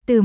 Từ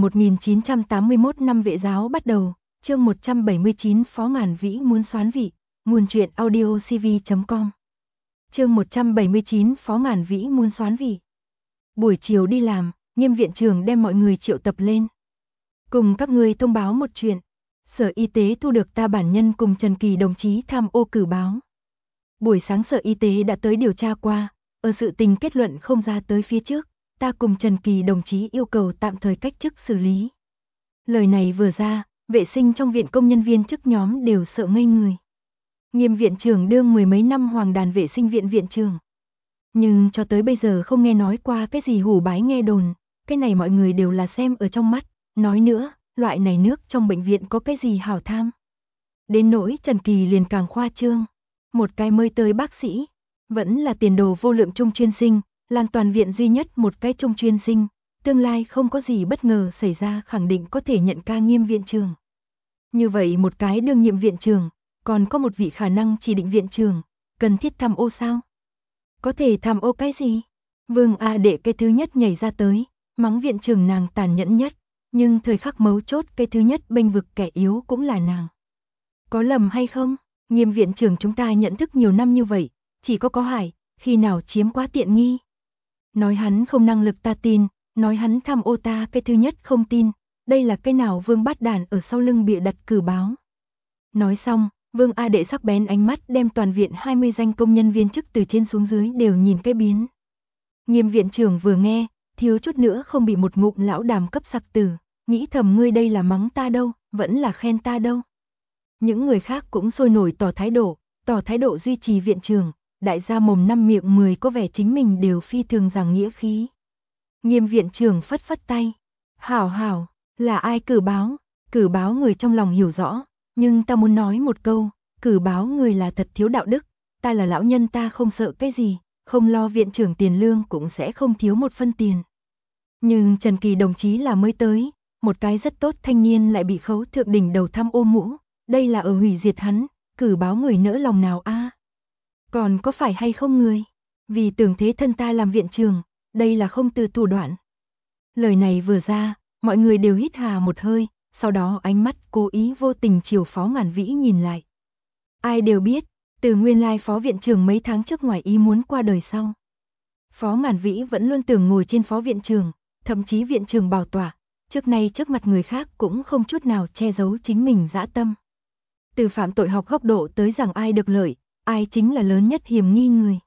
1981 năm Vệ giáo bắt đầu, chương 179 Phó Ngàn Vĩ muốn soán vị, nguồn truyện audio cv.com. Chương 179 Phó Ngàn Vĩ muốn soán vị. Buổi chiều đi làm, Nghiêm viện trưởng đem mọi người triệu tập lên. Cùng các ngươi thông báo một chuyện, Sở Y tế thu được ta bản nhân cùng Trần Kỳ đồng chí tham ô cử báo. Buổi sáng Sở Y tế đã tới điều tra qua, ở sự tình kết luận không ra tới phía trước, ta cùng Trần Kỳ đồng chí yêu cầu tạm thời cách chức xử lý. Lời này vừa ra, vệ sinh trong viện công nhân viên chức nhóm đều sợ ngây người. Nghiêm viện trưởng đương mười mấy năm Hoàng Đàn vệ sinh viện viện trưởng. Nhưng cho tới bây giờ không nghe nói qua cái gì hủ bái nghe đồn, cái này mọi người đều là xem ở trong mắt. Nói nữa, loại này nước trong bệnh viện có cái gì hảo tham. Đến nỗi Trần Kỳ liền càng khoa trương. Một cái mới tới bác sĩ, vẫn là tiền đồ vô lượng trung chuyên sinh, làm toàn viện duy nhất một cái trung chuyên sinh, tương lai không có gì bất ngờ xảy ra khẳng định có thể nhận ca Nghiêm viện trưởng. Như vậy một cái đương nhiệm viện trưởng, còn có một vị khả năng chỉ định viện trưởng, cần thiết tham ô sao? Có thể tham ô cái gì? Vương A Đệ cái thứ nhất nhảy ra tới, mắng viện trưởng nàng tàn nhẫn nhất, nhưng thời khắc mấu chốt cái thứ nhất bênh vực kẻ yếu cũng là nàng. Có lầm hay không? Nghiêm viện trưởng chúng ta nhận thức nhiều năm như vậy, chỉ có hại, khi nào chiếm quá tiện nghi. Nói hắn không năng lực ta tin, nói hắn tham ô ta cái thứ nhất không tin, đây là cái nào Vương Bát Đản ở sau lưng bịa đặt cử báo. Nói xong, Vương A Đệ sắc bén ánh mắt đem toàn viện 20 danh công nhân viên chức từ trên xuống dưới đều nhìn cái biến. Nghiêm viện trưởng vừa nghe, thiếu chút nữa không bị một ngụm lão đàm cấp sặc tử, nghĩ thầm ngươi đây là mắng ta đâu, vẫn là khen ta đâu. Những người khác cũng sôi nổi tỏ thái độ duy trì viện trưởng, đại gia mồm năm miệng 10 có vẻ chính mình đều phi thường giảng nghĩa khí. Nghiêm viện trưởng phất phất tay, hảo, là ai cử báo người trong lòng hiểu rõ, nhưng ta muốn nói một câu, cử báo người là thật thiếu đạo đức, ta là lão nhân ta không sợ cái gì, không lo viện trưởng tiền lương cũng sẽ không thiếu một phân tiền. Nhưng Trần Kỳ đồng chí là mới tới, một cái rất tốt thanh niên lại bị khấu thượng đỉnh đầu tham ô mũ, đây là ở hủy diệt hắn, cử báo người nỡ lòng nào a? Còn có phải hay không người? Vì tưởng thế thân ta làm viện trưởng, đây là không từ thủ đoạn. Lời này vừa ra, mọi người đều hít hà một hơi, sau đó ánh mắt cố ý vô tình chiều Phó Ngàn Vĩ nhìn lại. Ai đều biết, từ nguyên lai phó viện trưởng mấy tháng trước ngoài ý muốn qua đời sau. Phó Ngàn Vĩ vẫn luôn tưởng ngồi trên phó viện trưởng, thậm chí viện trưởng bảo tọa, trước nay trước mặt người khác cũng không chút nào che giấu chính mình dã tâm. Từ phạm tội học góc độ tới rằng ai được lợi, ai chính là lớn nhất hiểm nghi người.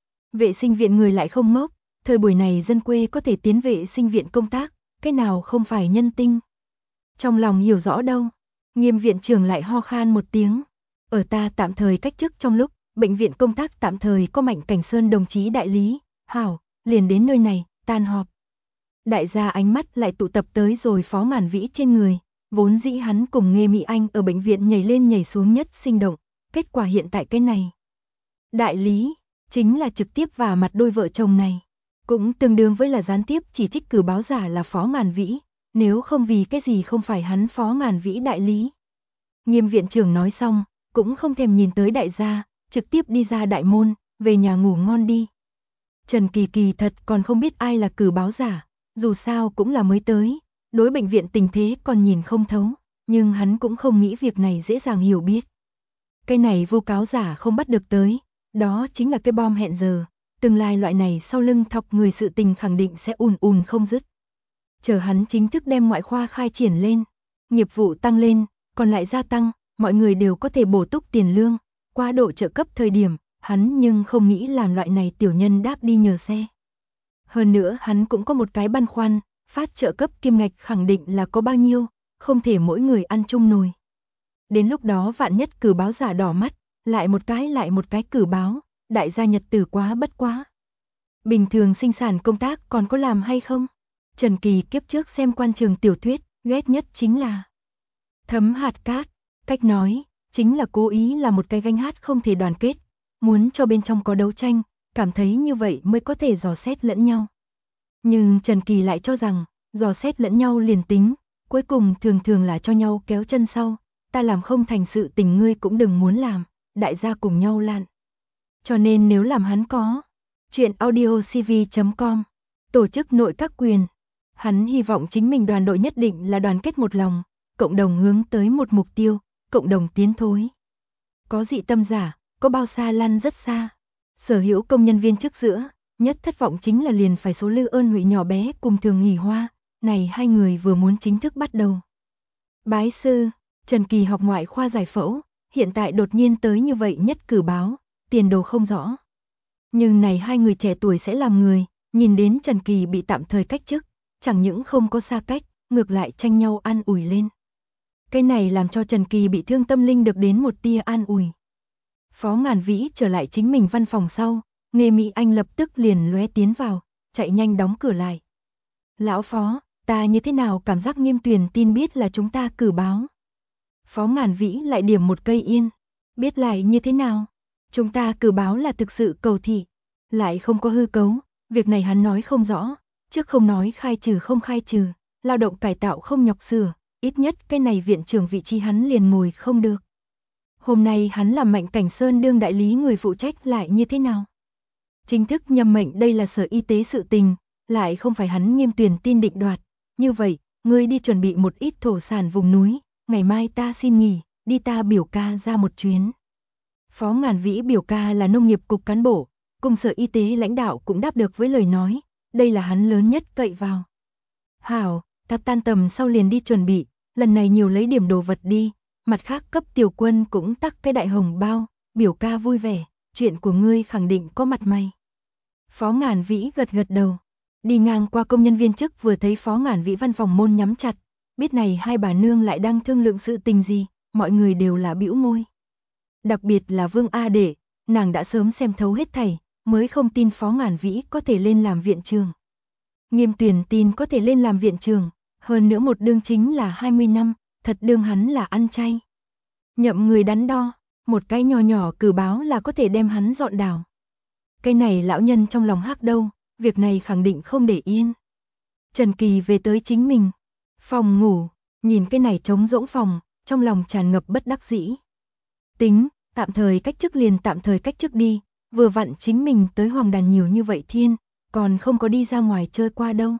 Vệ sinh viện người lại không ngốc, thời buổi này dân quê có thể tiến vệ sinh viện công tác, cái nào không phải nhân tinh. Trong lòng hiểu rõ đâu, Nghiêm viện trưởng lại ho khan một tiếng. Ở ta tạm thời cách chức trong lúc, bệnh viện công tác tạm thời có Mạnh Cảnh Sơn đồng chí đại lý, hảo, liền đến nơi này, tan họp. Đại gia ánh mắt lại tụ tập tới rồi Phó Ngàn Vĩ trên người, vốn dĩ hắn cùng Nghê Mỹ Anh ở bệnh viện nhảy lên nhảy xuống nhất sinh động, kết quả hiện tại cái này. Đại lý, chính là trực tiếp vả mặt đôi vợ chồng này, cũng tương đương với là gián tiếp chỉ trích cử báo giả là Phó Ngàn Vĩ, nếu không vì cái gì không phải hắn Phó Ngàn Vĩ đại lý. Nghiêm viện trưởng nói xong, cũng không thèm nhìn tới đại gia, trực tiếp đi ra đại môn, về nhà ngủ ngon đi. Trần Kỳ kỳ thật còn không biết ai là cử báo giả, dù sao cũng là mới tới, đối bệnh viện tình thế còn nhìn không thấu, nhưng hắn cũng không nghĩ việc này dễ dàng hiểu biết. Cái này vu cáo giả không bắt được tới, đó chính là cái bom hẹn giờ, tương lai loại này sau lưng thọc người sự tình khẳng định sẽ ùn không dứt. Chờ hắn chính thức đem ngoại khoa khai triển lên, nghiệp vụ tăng lên, còn lại gia tăng, mọi người đều có thể bổ túc tiền lương, qua độ trợ cấp thời điểm, hắn nhưng không nghĩ làm loại này tiểu nhân đáp đi nhờ xe. Hơn nữa hắn cũng có một cái băn khoăn, phát trợ cấp kim ngạch khẳng định là có bao nhiêu, không thể mỗi người ăn chung nồi. Đến lúc đó vạn nhất cử báo giả đỏ mắt, lại một cái cử báo, đại gia nhật tử quá bất quá. Bình thường sinh sản công tác còn có làm hay không? Trần Kỳ kiếp trước xem quan trường tiểu thuyết, ghét nhất chính là thấm hạt cát, cách nói, chính là cố ý là một cái ganh hát không thể đoàn kết, muốn cho bên trong có đấu tranh, cảm thấy như vậy mới có thể dò xét lẫn nhau. Nhưng Trần Kỳ lại cho rằng, dò xét lẫn nhau liền tính, cuối cùng thường là cho nhau kéo chân sau, ta làm không thành sự tình ngươi cũng đừng muốn làm, đại gia cùng nhau lạn. Cho nên nếu làm hắn có, chuyện audio cv.com, tổ chức nội các quyền. Hắn hy vọng chính mình đoàn đội nhất định là đoàn kết một lòng, cộng đồng hướng tới một mục tiêu, cộng đồng tiến thối. Có dị tâm giả, có bao xa lăn rất xa. Sở hữu công nhân viên chức giữa, nhất thất vọng chính là liền phải số Lư Ơn Huệ nhỏ bé cùng Thường Nghỉ Hoa, này hai người vừa muốn chính thức bắt đầu. Bái sư, Trần Kỳ học ngoại khoa giải phẫu, hiện tại đột nhiên tới như vậy nhất cử báo, tiền đồ không rõ. Nhưng này hai người trẻ tuổi sẽ làm người, nhìn đến Trần Kỳ bị tạm thời cách chức, chẳng những không có xa cách, ngược lại tranh nhau an ủi lên. Cái này làm cho Trần Kỳ bị thương tâm linh được đến một tia an ủi. Phó Ngàn Vĩ trở lại chính mình văn phòng sau, Nghê Mỹ Anh lập tức liền lóe tiến vào, chạy nhanh đóng cửa lại. Lão Phó, ta như thế nào cảm giác Nghiêm Tuyền tin biết là chúng ta cử báo. Phó Ngàn Vĩ lại điểm một cây yên, biết lại như thế nào. Chúng ta cử báo là thực sự cầu thị, lại không có hư cấu, việc này hắn nói không rõ, trước không nói khai trừ không khai trừ, lao động cải tạo không nhọc sửa, ít nhất cái này viện trưởng vị trí hắn liền ngồi không được. Hôm nay hắn làm Mạnh Cảnh Sơn đương đại lý người phụ trách lại như thế nào? Chính thức nhậm mệnh đây là Sở Y tế sự tình, lại không phải hắn Nghiêm Tuyền tin định đoạt. Như vậy, ngươi đi chuẩn bị một ít thổ sản vùng núi, ngày mai ta xin nghỉ, đi ta biểu ca ra một chuyến. Phó Ngàn Vĩ biểu ca là nông nghiệp cục cán bộ, cùng Sở Y tế lãnh đạo cũng đáp được với lời nói, đây là hắn lớn nhất cậy vào. Hảo, ta tan tầm sau liền đi chuẩn bị, lần này nhiều lấy điểm đồ vật đi, mặt khác cấp Tiểu Quân cũng tắc cái đại hồng bao, biểu ca vui vẻ, chuyện của ngươi khẳng định có mặt mày. Phó Ngàn Vĩ gật gật đầu, đi ngang qua công nhân viên chức vừa thấy Phó Ngàn Vĩ văn phòng môn nhắm chặt, biết này hai bà nương lại đang thương lượng sự tình gì, mọi người đều là bĩu môi. Đặc biệt là Vương A Đệ, nàng đã sớm xem thấu hết thảy, mới không tin Phó Ngàn Vĩ có thể lên làm viện trưởng. Nghiêm Tuyền tin có thể lên làm viện trưởng, hơn nữa một đương chính là 20 năm, thật đương hắn là ăn chay. Nhậm người đắn đo, một cái nhỏ nhỏ cử báo là có thể đem hắn dọn đảo. Cái này lão nhân trong lòng hắc đâu, việc này khẳng định không để yên. Trần Kỳ về tới chính mình, phòng ngủ, nhìn cái này trống rỗng phòng, trong lòng tràn ngập bất đắc dĩ. Tính, tạm thời cách chức liền tạm thời cách chức đi, vừa vặn chính mình tới Hoàng Đàn nhiều như vậy thiên, còn không có đi ra ngoài chơi qua đâu.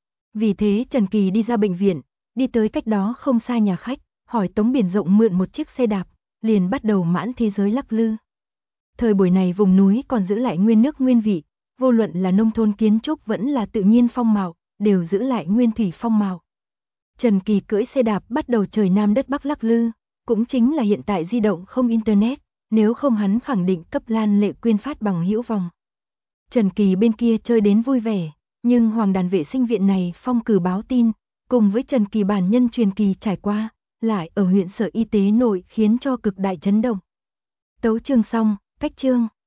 Vì thế Trần Kỳ đi ra bệnh viện, đi tới cách đó không xa nhà khách, hỏi Tống Biển Rộng mượn một chiếc xe đạp, liền bắt đầu mãn thế giới lắc lư. Thời buổi này vùng núi còn giữ lại nguyên nước nguyên vị, vô luận là nông thôn kiến trúc vẫn là tự nhiên phong mạo, đều giữ lại nguyên thủy phong mạo. Trần Kỳ cưỡi xe đạp bắt đầu trời Nam đất Bắc lắc lư, cũng chính là hiện tại di động không internet, nếu không hắn khẳng định cấp Lan Lệ Quyên phát bằng hữu vòng. Trần Kỳ bên kia chơi đến vui vẻ, nhưng Hoàng Đàn vệ sinh viện này phong cử báo tin, cùng với Trần Kỳ bản nhân truyền kỳ trải qua, lại ở huyện Sở Y tế nội khiến cho cực đại chấn động. Tấu chương xong, cách chương.